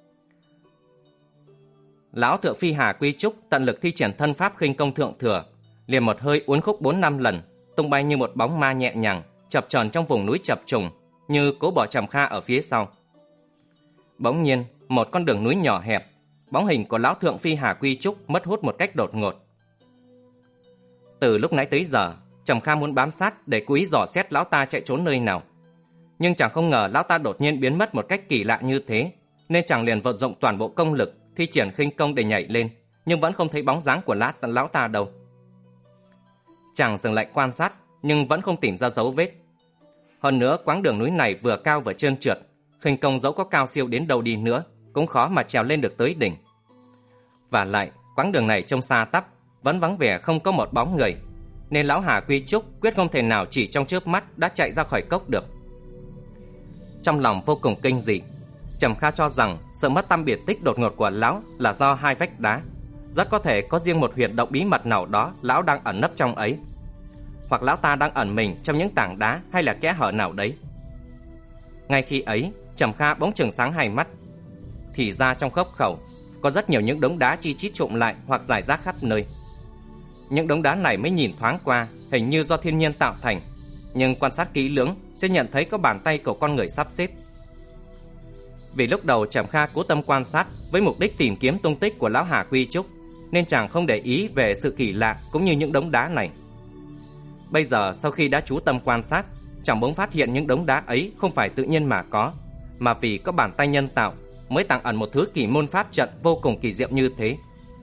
Lão Thượng Phi Hà Quy Trúc tận lực thi triển thân pháp khinh công thượng thừa, liền một hơi uốn khúc bốn năm lần, tung bay như một bóng ma nhẹ nhàng, chập chờn trong vùng núi chập trùng, như cố bỏ Trầm Kha ở phía sau. Bỗng nhiên, một con đường núi nhỏ hẹp, bóng hình của lão Thượng Phi Hà Quy Trúc mất hút một cách đột ngột. Từ lúc nãy tới giờ, Trầm Kha muốn bám sát để cố ý dò xét lão ta chạy trốn nơi nào, nhưng chẳng không ngờ lão ta đột nhiên biến mất một cách kỳ lạ như thế, nên chàng liền vận dụng toàn bộ công lực thi triển khinh công để nhảy lên, nhưng vẫn không thấy bóng dáng của lão, lão ta đâu. Chàng dừng lại quan sát, nhưng vẫn không tìm ra dấu vết. Hơn nữa, quãng đường núi này vừa cao vừa trơn trượt, khinh công dẫu có cao siêu đến đâu đi nữa cũng khó mà trèo lên được tới đỉnh. Và lại, quãng đường này trông xa tắp, vẫn vắng vẻ không có một bóng người, nên lão Hà Quy Trúc quyết không thể nào chỉ trong chớp mắt đã chạy ra khỏi cốc được. Trong lòng vô cùng kinh dị, Trầm Kha cho rằng sự mất tăm biệt tích đột ngột của lão là do hai vách đá, rất có thể có riêng một huyệt động bí mật nào đó lão đang ẩn nấp trong ấy, hoặc lão ta đang ẩn mình trong những tảng đá hay là kẽ hở nào đấy. Ngay khi ấy, Trầm Kha bỗng chừng sáng hai mắt. Thì ra trong khốc khẩu có rất nhiều những đống đá chi chít trụm lại hoặc rải rác khắp nơi. Những đống đá này mới nhìn thoáng qua hình như do thiên nhiên tạo thành, nhưng quan sát kỹ lưỡng sẽ nhận thấy có bàn tay của con người sắp xếp. Vì lúc đầu Trầm Kha cố tâm quan sát với mục đích tìm kiếm tung tích của lão Hà Quy Trúc, nên chàng không để ý về sự kỳ lạ cũng như những đống đá này. Bây giờ sau khi đã chú tâm quan sát, chàng bỗng phát hiện những đống đá ấy không phải tự nhiên mà có, mà vì có bàn tay nhân tạo mới tàng ẩn một thứ kỳ môn pháp trận vô cùng kỳ diệu như thế.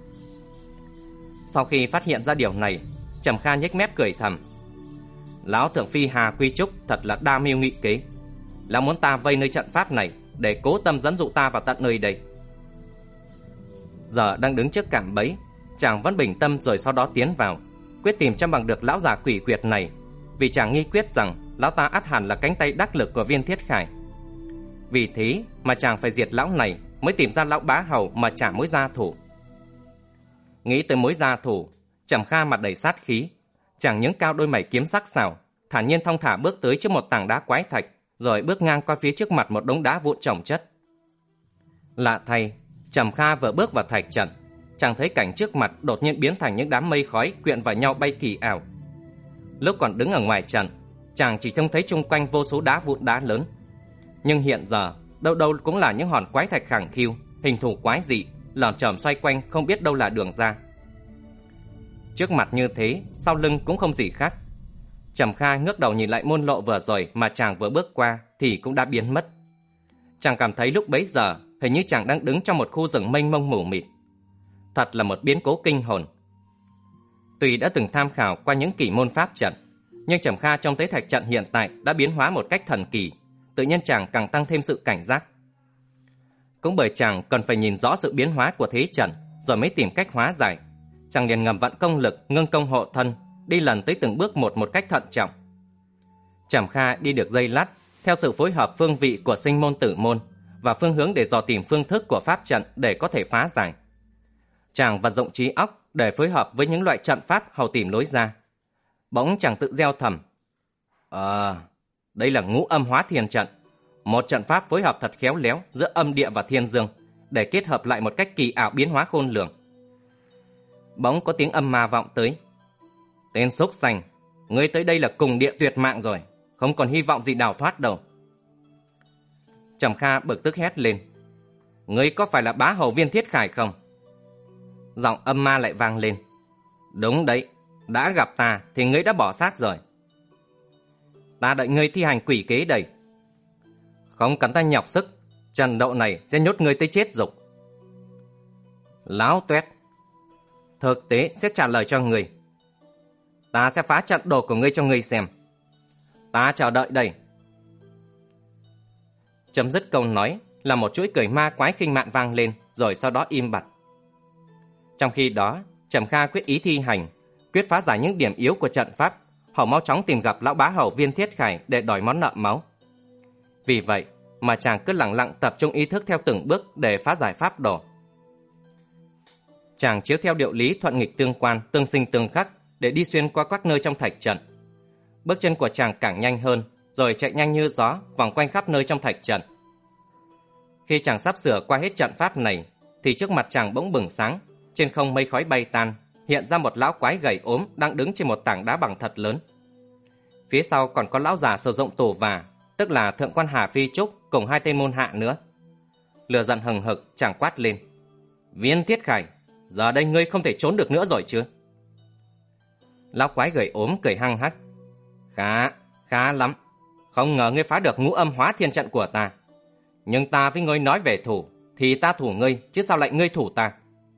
Sau khi phát hiện ra điều này, Trầm Kha nhếch mép cười thầm. Lão Thượng Phi Hà Quy Trúc thật là đa mưu nghị kế. Lão muốn ta vây nơi trận pháp này để cố tâm dẫn dụ ta vào tận nơi đây. Giờ đang đứng trước cạm bẫy, chàng vẫn bình tâm rồi sau đó tiến vào, quyết tìm cho bằng được lão già quỷ quyệt này, vì chàng nghi quyết rằng lão ta ắt hẳn là cánh tay đắc lực của Viên Thiết Khải. Vì thế mà chàng phải diệt lão này mới tìm ra lão bá hầu mà trả mối gia thủ. Nghĩ tới mối gia thủ, Trầm Kha mặt đầy sát khí. Chàng nhướng cao đôi mày kiếm sắc sảo, thản nhiên thong thả bước tới trước một tảng đá quái thạch, rồi bước ngang qua phía trước mặt một đống đá vụn chồng chất. Lạ thay, Trầm Kha vừa bước vào thạch trận, chàng thấy cảnh trước mặt đột nhiên biến thành những đám mây khói quyện vào nhau bay kỳ ảo. Lúc còn đứng ở ngoài trận, chàng chỉ trông thấy chung quanh vô số đá vụn đá lớn, nhưng hiện giờ đâu đâu cũng là những hòn quái thạch khẳng khiu, hình thù quái dị, lởm chởm xoay quanh không biết đâu là đường ra. Trước mặt như thế, sau lưng cũng không gì khác. Trầm Kha ngước đầu nhìn lại môn lộ vừa rồi mà chàng vừa bước qua thì cũng đã biến mất. Chàng cảm thấy lúc bấy giờ hình như chàng đang đứng trong một khu rừng mênh mông mù mịt. Thật là một biến cố kinh hồn. Tuy đã từng tham khảo qua những kỳ môn pháp trận, nhưng Trầm Kha trông thấy thạch trận hiện tại đã biến hóa một cách thần kỳ, tự nhiên chàng càng tăng thêm sự cảnh giác. Cũng bởi chàng cần phải nhìn rõ sự biến hóa của thế trận rồi mới tìm cách hóa giải, chàng liền ngầm vận công lực ngưng công hộ thân, đi lần tới từng bước một một cách thận trọng. Trầm Kha đi được giây lát, theo sự phối hợp phương vị của sinh môn tử môn và phương hướng để dò tìm phương thức của pháp trận để có thể phá giải. Chàng vận dụng trí óc để phối hợp với những loại trận pháp hầu tìm lối ra. Bỗng chàng tự gieo thầm: Ờ, à, đây là ngũ âm hóa thiên trận, một trận pháp phối hợp thật khéo léo giữa âm địa và thiên dương, để kết hợp lại một cách kỳ ảo biến hóa khôn lường. Bỗng có tiếng âm ma vọng tới: Tên xúc xanh, ngươi tới đây là cùng địa tuyệt mạng rồi, không còn hy vọng gì đào thoát đâu. Trầm Kha bực tức hét lên: Ngươi có phải là bá hầu Viên Thiết Khải không? Giọng âm ma lại vang lên: Đúng đấy, đã gặp ta thì ngươi đã bỏ xác rồi. Ta đợi ngươi thi hành quỷ kế đây. Không cần ta nhọc sức, trận đấu này sẽ nhốt ngươi tới chết dục. Láo tuét, thực tế sẽ trả lời cho ngươi. Ta sẽ phá trận đồ của ngươi cho ngươi xem. Ta chờ đợi đây. Chấm dứt câu nói là một chuỗi cười ma quái khinh mạn vang lên, rồi sau đó im bặt. Trong khi đó, Trầm Kha quyết ý thi hành, quyết phá giải những điểm yếu của trận pháp, hầu mau chóng tìm gặp lão bá hầu Viên Thiết Khải để đòi món nợ máu. Vì vậy mà chàng cứ lặng lặng tập trung ý thức theo từng bước để phá giải pháp đồ. Chàng chiếu theo điệu lý thuận nghịch tương quan, tương sinh tương khắc để đi xuyên qua các nơi trong thạch trận. Bước chân của chàng càng nhanh hơn, rồi chạy nhanh như gió vòng quanh khắp nơi trong thạch trận. Khi chàng sắp sửa qua hết trận pháp này, thì trước mặt chàng bỗng bừng sáng, trên không mây khói bay tan, hiện ra một lão quái gầy ốm đang đứng trên một tảng đá bằng thật lớn. Phía sau còn có lão già sử dụng tù và, tức là thượng quan Hà Phi Trúc cùng hai tên môn hạ nữa. Lửa giận hừng hực, chàng quát lên: Viên Thiết Khải, giờ đây ngươi không thể trốn được nữa rồi chứ? Lão quái gầy ốm cười hăng hắc: Khá, khá lắm. Không ngờ ngươi phá được ngũ âm hóa thiên trận của ta. Nhưng ta với ngươi nói về thủ, thì ta thủ ngươi, chứ sao lại ngươi thủ ta?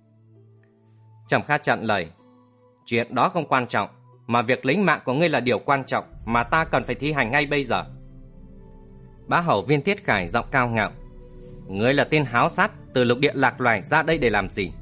Trầm Kha chặn lời: Chuyện đó không quan trọng, mà việc lấy mạng của ngươi là điều quan trọng mà ta cần phải thi hành ngay bây giờ. Bá hầu Viên Thiết Khải giọng cao ngạo: Ngươi là tên háo sát từ lục địa lạc loài ra đây để làm gì?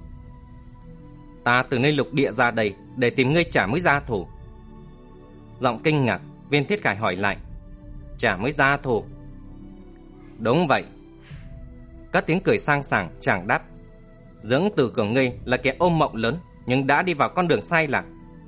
Ta từ nơi lục địa ra đây để tìm ngươi trả mối gia thủ. Giọng kinh ngạc, Viên Thiết Khải hỏi lại: Trả mối gia thủ? Đúng vậy. Các tiếng cười sang sảng, chàng đáp: Dưỡng tử của ngươi là kẻ ôm mộng lớn, nhưng đã đi vào con đường sai lạc.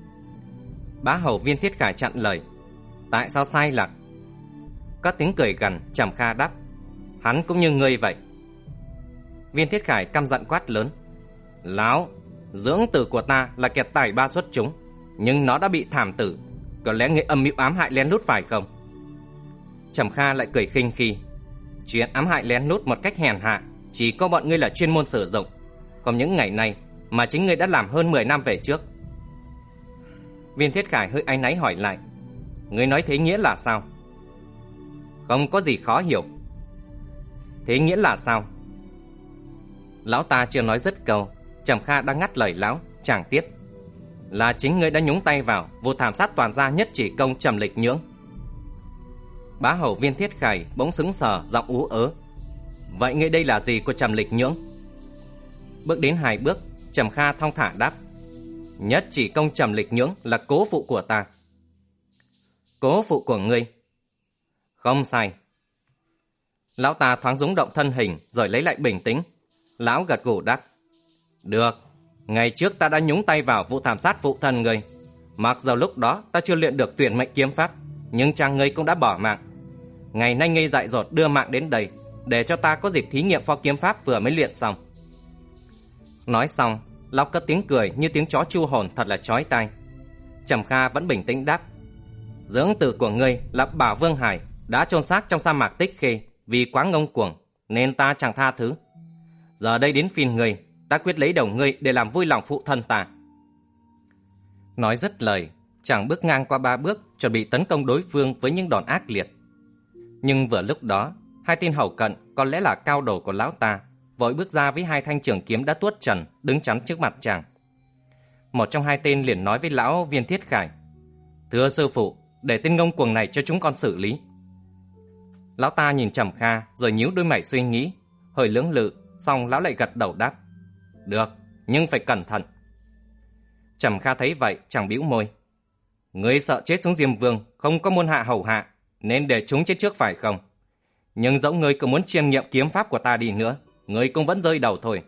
Bá hầu Viên Thiết Khải chặn lời: Tại sao sai lạc? Các tiếng cười gằn, Trầm Kha đáp: Hắn cũng như ngươi vậy. Viên Thiết Khải căm giận quát lớn: Láo, dưỡng tử của ta là kẻ tài ba xuất chúng, nhưng nó đã bị thảm tử. Có lẽ ngươi âm mưu ám hại lén lút phải không? Trầm Kha lại cười khinh khi: Chuyện ám hại lén lút một cách hèn hạ chỉ có bọn ngươi là chuyên môn sử dụng, còn những ngày này mà chính ngươi đã làm hơn mười năm về trước. Viên Thiết Khải hơi áy náy hỏi lại: Ngươi nói thế nghĩa là sao? Không có gì khó hiểu. Thế nghĩa là sao? Lão ta chưa nói dứt câu, Trầm Kha đã ngắt lời lão, chàng tiếp: Là chính ngươi đã nhúng tay vào vụ thảm sát toàn gia nhất chỉ công Trầm Lịch Nhưỡng. Bá hầu Viên Thiết Khải bỗng sững sờ, giọng ú ớ: Vậy ngươi đây là gì của Trầm Lịch Nhưỡng? Bước đến hai bước, Trầm Kha thong thả đáp: Nhất chỉ công Trầm Lịch Nhưỡng là cố phụ của ta. Cố phụ của ngươi? Không sai. Lão ta thoáng rúng động thân hình rồi lấy lại bình tĩnh. Lão gật gù đáp: Được, ngày trước ta đã nhúng tay vào vụ thảm sát phụ thân ngươi. Mặc dù lúc đó ta chưa luyện được tuyển mệnh kiếm pháp, nhưng chàng ngươi cũng đã bỏ mạng. Ngày nay ngươi dại dột đưa mạng đến đây để cho ta có dịp thí nghiệm pho kiếm pháp vừa mới luyện xong. Nói xong, lão cất tiếng cười như tiếng chó chu hồn thật là chói tai. Trầm Kha vẫn bình tĩnh đáp: Dưỡng tử của ngươi là Bảo Vương Hải đã chôn xác trong sa mạc Tích Khê vì quá ngông cuồng nên ta chẳng tha thứ. Giờ đây đến phiên ngươi, ta quyết lấy đầu ngươi để làm vui lòng phụ thân ta. Nói dứt lời, chàng bước ngang qua ba bước, chuẩn bị tấn công đối phương với những đòn ác liệt. Nhưng vừa lúc đó, hai tên hầu cận có lẽ là cao đồ của lão ta vội bước ra với hai thanh trường kiếm đã tuốt trần đứng chắn trước mặt chàng. Một trong hai tên liền nói với lão Viên Thiết Khải: Thưa sư phụ, để tên ngông cuồng này cho chúng con xử lý. Lão ta nhìn Trầm Kha rồi nhíu đôi mày suy nghĩ, hơi lưỡng lự, xong lão lại gật đầu đáp: Được, nhưng phải cẩn thận. Trầm Kha thấy vậy, chàng bĩu môi: Ngươi sợ chết xuống Diêm Vương, không có môn hạ hầu hạ, nên để chúng chết trước phải không? Nhưng dẫu ngươi cứ muốn chiêm nghiệm kiếm pháp của ta đi nữa, ngươi cũng vẫn rơi đầu thôi.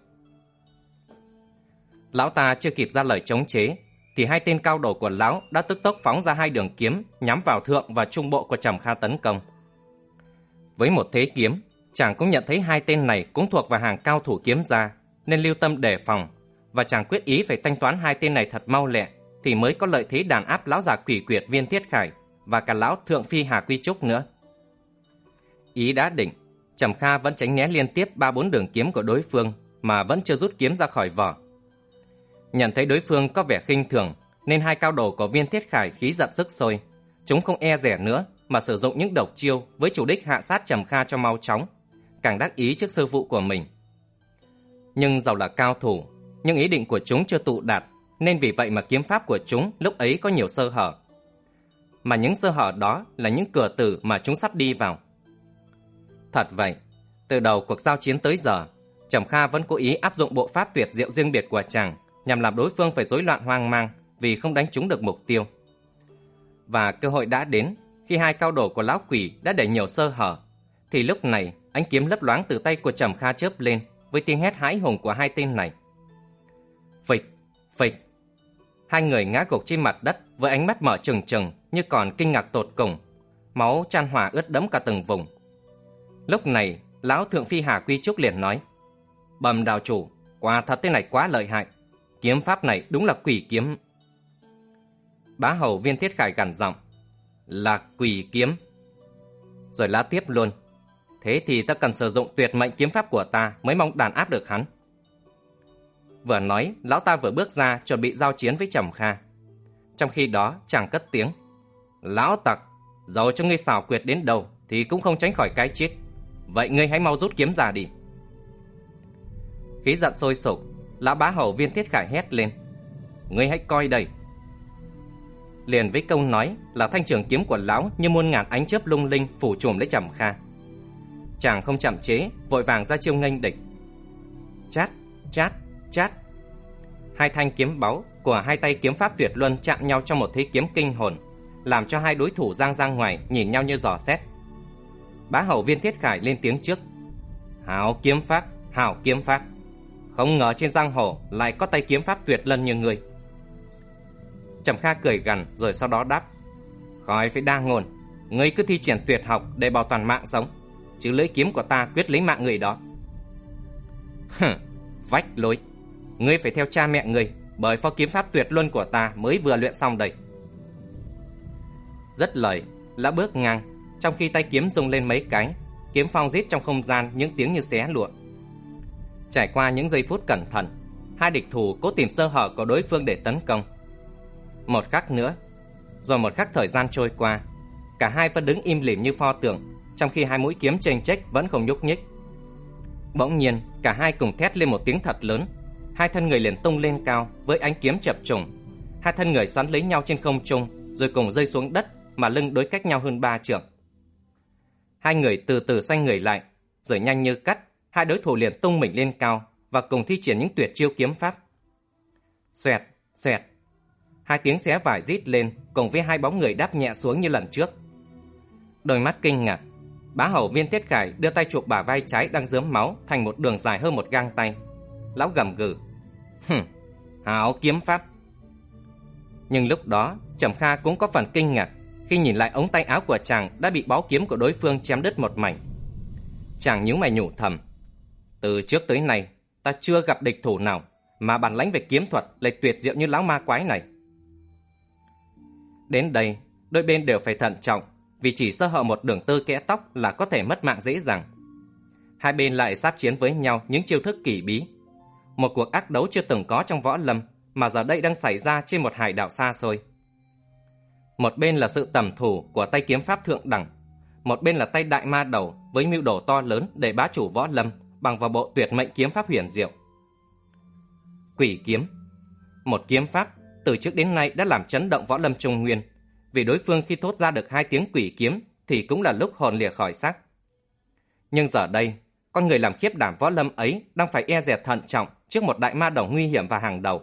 Lão ta chưa kịp ra lời chống chế, thì hai tên cao đồ của lão đã tức tốc phóng ra hai đường kiếm nhắm vào thượng và trung bộ của Trầm Kha tấn công. Với một thế kiếm, chàng cũng nhận thấy hai tên này cũng thuộc vào hàng cao thủ kiếm gia, nên lưu tâm đề phòng, và chàng quyết ý phải thanh toán hai tên này thật mau lẹ, thì mới có lợi thế đàn áp lão già quỷ quyệt Viên Thiết Khải và cả lão thượng phi Hà Quy Trúc nữa. Ý đã định, Trầm Kha vẫn tránh né liên tiếp ba bốn đường kiếm của đối phương mà vẫn chưa rút kiếm ra khỏi vỏ. Nhận thấy đối phương có vẻ khinh thường, nên hai cao đồ của Viên Thiết Khải khí giận sức sôi. Chúng không e dè nữa mà sử dụng những độc chiêu với chủ đích hạ sát Trầm Kha cho mau chóng, càng đắc ý trước sư phụ của mình. Nhưng dầu là cao thủ, nhưng ý định của chúng chưa tụ đạt, nên vì vậy mà kiếm pháp của chúng lúc ấy có nhiều sơ hở. Mà những sơ hở đó là những cửa tử mà chúng sắp đi vào. Thật vậy, từ đầu cuộc giao chiến tới giờ, Trầm Kha vẫn cố ý áp dụng bộ pháp tuyệt diệu riêng biệt của chàng nhằm làm đối phương phải rối loạn hoang mang vì không đánh trúng được mục tiêu. Và cơ hội đã đến khi hai cao đồ của lão quỷ đã để nhiều sơ hở, thì lúc này ánh kiếm lấp loáng từ tay của Trầm Kha chớp lên với tiếng hét hãi hùng của hai tên này. Phịch, phịch, hai người ngã gục trên mặt đất với ánh mắt mở trừng trừng như còn kinh ngạc tột cùng. máu chan hòa ướt đẫm cả từng vùng. Lúc này, lão thượng phi Hà Quy Trúc liền nói: "Bẩm đạo chủ, quả thật tên này quá lợi hại. Kiếm pháp này đúng là quỷ kiếm." Bá hầu Viên Thiết Khải gằn giọng: "Là quỷ kiếm?" Rồi lão tiếp luôn: "Thế thì ta cần sử dụng tuyệt mệnh kiếm pháp của ta mới mong đàn áp được hắn." Vừa nói, lão ta vừa bước ra chuẩn bị giao chiến với Trầm Kha. Trong khi đó, chàng cất tiếng: "Lão tặc, dẫu cho ngươi xảo quyệt đến đâu thì cũng không tránh khỏi cái chết. Vậy ngươi hãy mau rút kiếm ra đi." Khí giận sôi sục, lão bá hầu Viên Thiết Khải hét lên: "Ngươi hãy coi đây!" Liền với câu nói là thanh trường kiếm của lão như muôn ngàn ánh chớp lung linh phủ trùm lấy Trầm Kha. Chàng không chậm chế, vội vàng ra chiêu nghênh địch. Chát, chát, chát. Hai thanh kiếm báu của hai tay kiếm pháp tuyệt luân chạm nhau trong một thế kiếm kinh hồn, làm cho hai đối thủ giang ra ngoài nhìn nhau như giò xét. Bá hầu Viên Thiết Khải lên tiếng trước: "Hảo kiếm pháp, hảo kiếm pháp. Không ngờ trên giang hồ lại có tay kiếm pháp tuyệt luân như ngươi." Trầm Kha cười gằn rồi sau đó đáp: "Khỏi phải đa ngôn, ngươi cứ thi triển tuyệt học để bảo toàn mạng sống, chứ lưỡi kiếm của ta quyết lấy mạng người đó." "Hừ, vách lối, ngươi phải theo cha mẹ ngươi, bởi phó kiếm pháp tuyệt luân của ta mới vừa luyện xong đây." Dứt lời, lão bước ngang, trong khi tay kiếm rung lên mấy cái, kiếm phong rít trong không gian những tiếng như xé lụa. Trải qua những giây phút cẩn thận, hai địch thủ cố tìm sơ hở của đối phương để tấn công. Một khắc nữa, rồi một khắc thời gian trôi qua, cả hai vẫn đứng im lìm như pho tượng, trong khi hai mũi kiếm chênh chếch vẫn không nhúc nhích. Bỗng nhiên, cả hai cùng thét lên một tiếng thật lớn, hai thân người liền tung lên cao với ánh kiếm chập trùng. Hai thân người xoắn lấy nhau trên không trung, rồi cùng rơi xuống đất mà lưng đối cách nhau hơn ba trượng. Hai người từ từ xoay người lại, rồi nhanh như cắt, hai đối thủ liền tung mình lên cao và cùng thi triển những tuyệt chiêu kiếm pháp. Xoẹt, xoẹt. Hai tiếng xé vải rít lên, cùng với hai bóng người đáp nhẹ xuống như lần trước. Đôi mắt kinh ngạc, bá hầu Viên Thiết Khải đưa tay chụp bả vai trái đang rớm máu thành một đường dài hơn một gang tay. Lão gầm gừ: "Hừm, hảo kiếm pháp." Nhưng lúc đó, Trầm Kha cũng có phần kinh ngạc khi nhìn lại ống tay áo của chàng đã bị báu kiếm của đối phương chém đứt một mảnh. Chàng nhíu mày nhủ thầm: từ trước tới nay, ta chưa gặp địch thủ nào mà bản lãnh về kiếm thuật lại tuyệt diệu như lão ma quái này. Đến đây, đôi bên đều phải thận trọng, vì chỉ sơ hở một đường tơ kẽ tóc là có thể mất mạng dễ dàng. Hai bên lại sáp chiến với nhau những chiêu thức kỳ bí. Một cuộc ác đấu chưa từng có trong võ lâm, mà giờ đây đang xảy ra trên một hải đảo xa xôi. Một bên là sự tầm thủ của tay kiếm pháp thượng đẳng, một bên là tay đại ma đầu với mưu đồ to lớn để bá chủ võ lâm bằng vào bộ tuyệt mệnh kiếm pháp huyền diệu. Quỷ kiếm, một kiếm pháp từ trước đến nay đã làm chấn động võ lâm Trung Nguyên, vì đối phương khi thốt ra được hai tiếng quỷ kiếm thì cũng là lúc hồn lìa khỏi xác. Nhưng giờ đây, con người làm khiếp đảm võ lâm ấy đang phải e dè thận trọng trước một đại ma đầu nguy hiểm và hàng đầu.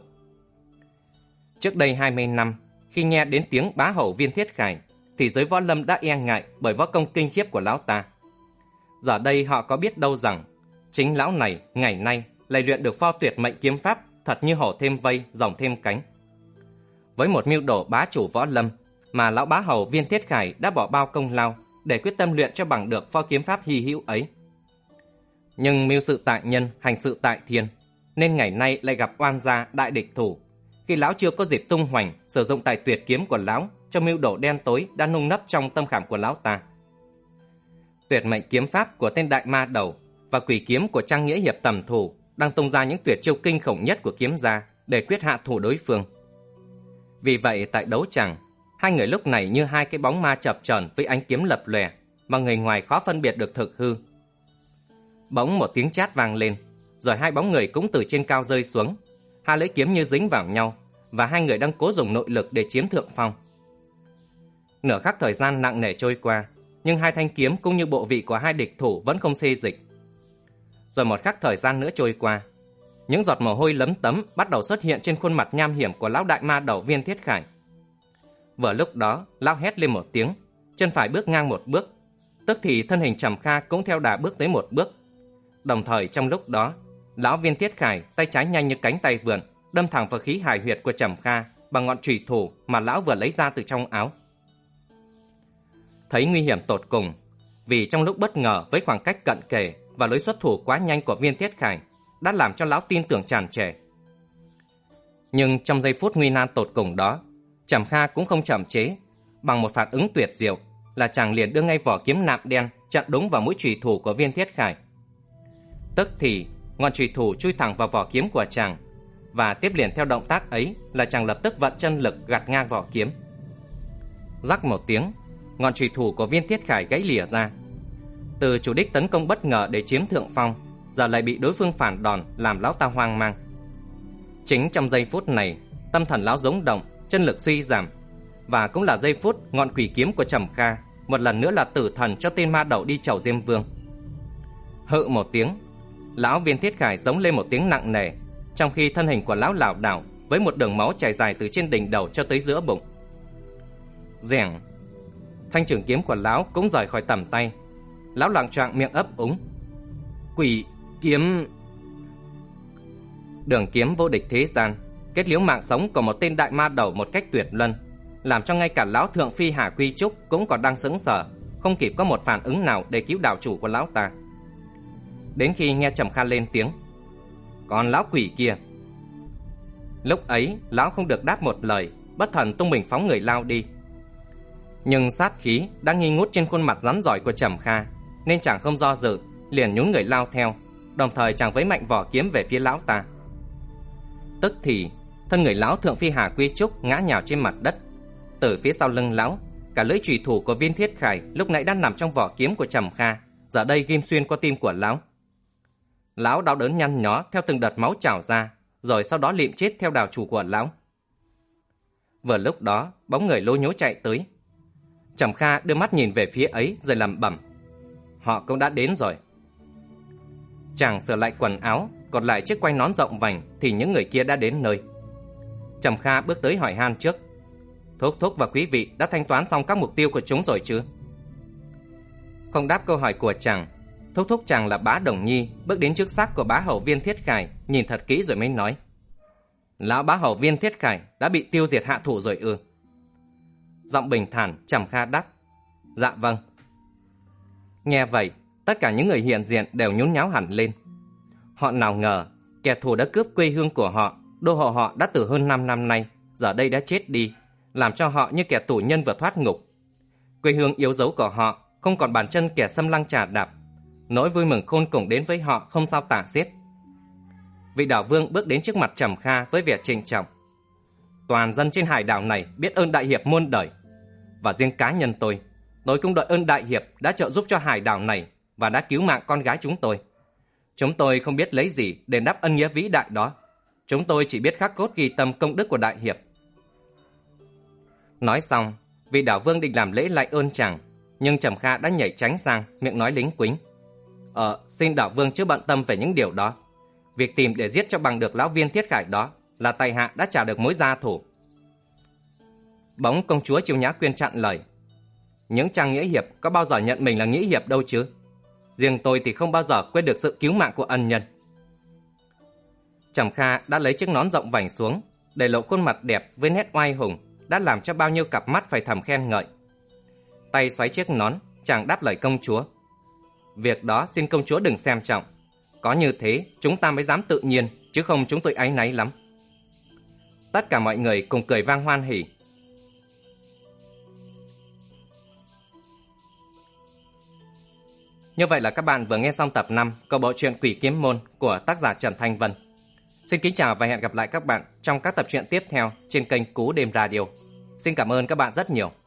Trước đây hai mươi năm, khi nghe đến tiếng bá hầu Viên Thiết Khải, thì giới võ lâm đã e ngại bởi võ công kinh khiếp của lão ta. Giờ đây họ có biết đâu rằng, chính lão này ngày nay lại luyện được pho tuyệt mệnh kiếm pháp thật như hổ thêm vây, rồng thêm cánh. Với một mưu đồ bá chủ võ lâm mà lão bá hầu Viên Thiết Khải đã bỏ bao công lao để quyết tâm luyện cho bằng được pho kiếm pháp hy hữu ấy. Nhưng mưu sự tại nhân, hành sự tại thiên, nên ngày nay lại gặp oan gia đại địch thủ, khi lão chưa có dịp tung hoành sử dụng tài tuyệt kiếm của lão cho mưu đồ đen tối đã nung nấp trong tâm khảm của lão ta. Tuyệt mệnh kiếm pháp của tên đại ma đầu và quỷ kiếm của Trang Nghĩa Hiệp tầm thủ đang tung ra những tuyệt chiêu kinh khủng nhất của kiếm gia để quyết hạ thủ đối phương. Vì vậy tại đấu tràng, hai người lúc này như hai cái bóng ma chập chờn với ánh kiếm lập lòe, mà người ngoài khó phân biệt được thực hư. Bỗng một tiếng chát vang lên, rồi hai bóng người cũng từ trên cao rơi xuống, hai lưỡi kiếm như dính vào nhau, và hai người đang cố dùng nội lực để chiếm thượng phong. Nửa khắc thời gian nặng nề trôi qua, nhưng hai thanh kiếm cũng như bộ vị của hai địch thủ vẫn không xê dịch. Rồi một khắc thời gian nữa trôi qua, những giọt mồ hôi lấm tấm bắt đầu xuất hiện trên khuôn mặt nham hiểm của lão đại ma đầu Viên Thiết Khải. Vừa lúc đó, lão hét lên một tiếng, chân phải bước ngang một bước, tức thì thân hình Trầm Kha cũng theo đà bước tới một bước. Đồng thời trong lúc đó, lão Viên Thiết Khải tay trái nhanh như cánh tay vượn, đâm thẳng vào khí hải huyệt của Trầm Kha bằng ngọn chùy thủ mà lão vừa lấy ra từ trong áo. Thấy nguy hiểm tột cùng, vì trong lúc bất ngờ với khoảng cách cận kề và lối xuất thủ quá nhanh của Viên Thiết Khải đã làm cho lão tin tưởng tràn trề. Nhưng trong giây phút nguy nan tột cùng đó, Trầm Kha cũng không chậm chế, bằng một phản ứng tuyệt diệu là chàng liền đưa ngay vỏ kiếm nạm đen chặn đúng vào mũi chùy thủ của Viên Thiết Khải. Tức thì ngọn chùy thủ chui thẳng vào vỏ kiếm của chàng, và tiếp liền theo động tác ấy là chàng lập tức vận chân lực gạt ngang vỏ kiếm. Rắc một tiếng, ngọn chùy thủ của Viên Thiết Khải gãy lìa ra. Từ chủ đích tấn công bất ngờ để chiếm thượng phong, giờ lại bị đối phương phản đòn làm lão ta hoang mang. Chính trong giây phút này, tâm thần lão rống động, chân lực suy giảm, và cũng là giây phút ngọn quỷ kiếm của Trầm Kha một lần nữa là tử thần cho tên ma đầu đi chầu Diêm Vương. Hự một tiếng, lão Viên Thiết Khải giống lên một tiếng nặng nề, trong khi thân hình của lão lảo đảo với một đường máu chảy dài từ trên đỉnh đầu cho tới giữa bụng. Rèng, thanh trường kiếm của lão cũng rời khỏi tầm tay. Lão loạng choạng miệng ấp úng. Quỷ kiếm. Đường kiếm vô địch thế gian, kết liễu mạng sống của một tên đại ma đầu một cách tuyệt luân, làm cho ngay cả lão thượng phi Hà Quy Trúc cũng còn đang sững sờ, không kịp có một phản ứng nào để cứu đạo chủ của lão ta. Đến khi nghe Trầm Kha lên tiếng, còn lão quỷ kia. Lúc ấy lão không được đáp một lời, bất thần tung mình phóng người lao đi. Nhưng sát khí đang nghi ngút trên khuôn mặt rắn giỏi của Trầm Kha, nên chàng không do dự, liền nhún người lao theo, đồng thời chàng vẫy mạnh vỏ kiếm về phía lão ta. Tức thì thân người lão thượng phi Hà Quy Trúc ngã nhào trên mặt đất. Từ phía sau lưng lão, cả lưỡi chùy thủ của Viên Thiết Khải lúc nãy đang nằm trong vỏ kiếm của Trầm Kha giờ đây ghim xuyên qua tim của lão. Lão đau đớn nhăn nhó theo từng đợt máu trào ra, rồi sau đó liệm chết theo đạo chủ của lão. Vừa lúc đó, bóng người lố nhố chạy tới. Trầm Kha đưa mắt nhìn về phía ấy rồi lẩm bẩm, họ cũng đã đến rồi. Chàng sửa lại quần áo, còn lại chiếc quai nón rộng vành thì những người kia đã đến nơi. Trầm Kha bước tới hỏi han trước, Thúc Thúc và quý vị đã thanh toán xong các mục tiêu của chúng rồi chứ? Không đáp câu hỏi của chàng, Thúc Thúc chàng là Bá Đồng Nhi bước đến trước xác của bá hầu Viên Thiết Khải, nhìn thật kỹ rồi mới nói, lão bá hầu Viên Thiết Khải đã bị tiêu diệt hạ thủ rồi ư? Giọng bình thản, Trầm Kha đáp, dạ vâng. Nghe vậy, tất cả những người hiện diện đều nhún nháo hẳn lên. Họ nào ngờ kẻ thù đã cướp quê hương của họ, đô hộ họ đã từ hơn năm năm nay, giờ đây đã chết đi, làm cho họ như kẻ tù nhân vừa thoát ngục. Quê hương yếu dấu của họ không còn bàn chân kẻ xâm lăng trà đạp, nỗi vui mừng khôn cùng đến với họ không sao tả xiết. Vị đảo vương bước đến trước mặt Trầm Kha với vẻ trịnh trọng. Toàn dân trên hải đảo này biết ơn đại hiệp muôn đời, và riêng cá nhân tôi, tôi cũng đội ơn đại hiệp đã trợ giúp cho hải đảo này và đã cứu mạng con gái chúng tôi. Chúng tôi không biết lấy gì để đáp ân nghĩa vĩ đại đó. Chúng tôi chỉ biết khắc cốt ghi tâm công đức của đại hiệp. Nói xong, vị đảo vương định làm lễ lại ơn chàng, nhưng Trầm Kha đã nhảy tránh sang, miệng nói lính quính. Ờ, xin đảo vương chứ bận tâm về những điều đó. Việc tìm để giết cho bằng được lão Viên Thiết Khải đó là tại hạ đã trả được mối gia thủ. Bỗng công chúa Chiêu Nhã Quyên chặn lời. Những chàng nghĩa hiệp có bao giờ nhận mình là nghĩa hiệp đâu chứ? Riêng tôi thì không bao giờ quên được sự cứu mạng của ân nhân. Trầm Kha đã lấy chiếc nón rộng vành xuống, để lộ khuôn mặt đẹp với nét oai hùng, đã làm cho bao nhiêu cặp mắt phải thầm khen ngợi. Tay xoáy chiếc nón, chàng đáp lời công chúa. Việc đó xin công chúa đừng xem trọng. Có như thế chúng ta mới dám tự nhiên, chứ không chúng tôi áy náy lắm. Tất cả mọi người cùng cười vang hoan hỉ. Như vậy là các bạn vừa nghe xong tập năm của bộ truyện Quỷ Kiếm Môn của tác giả Trần Thanh Vân. Xin kính chào và hẹn gặp lại các bạn trong các tập truyện tiếp theo trên kênh Cú Đêm Radio. Xin cảm ơn các bạn rất nhiều.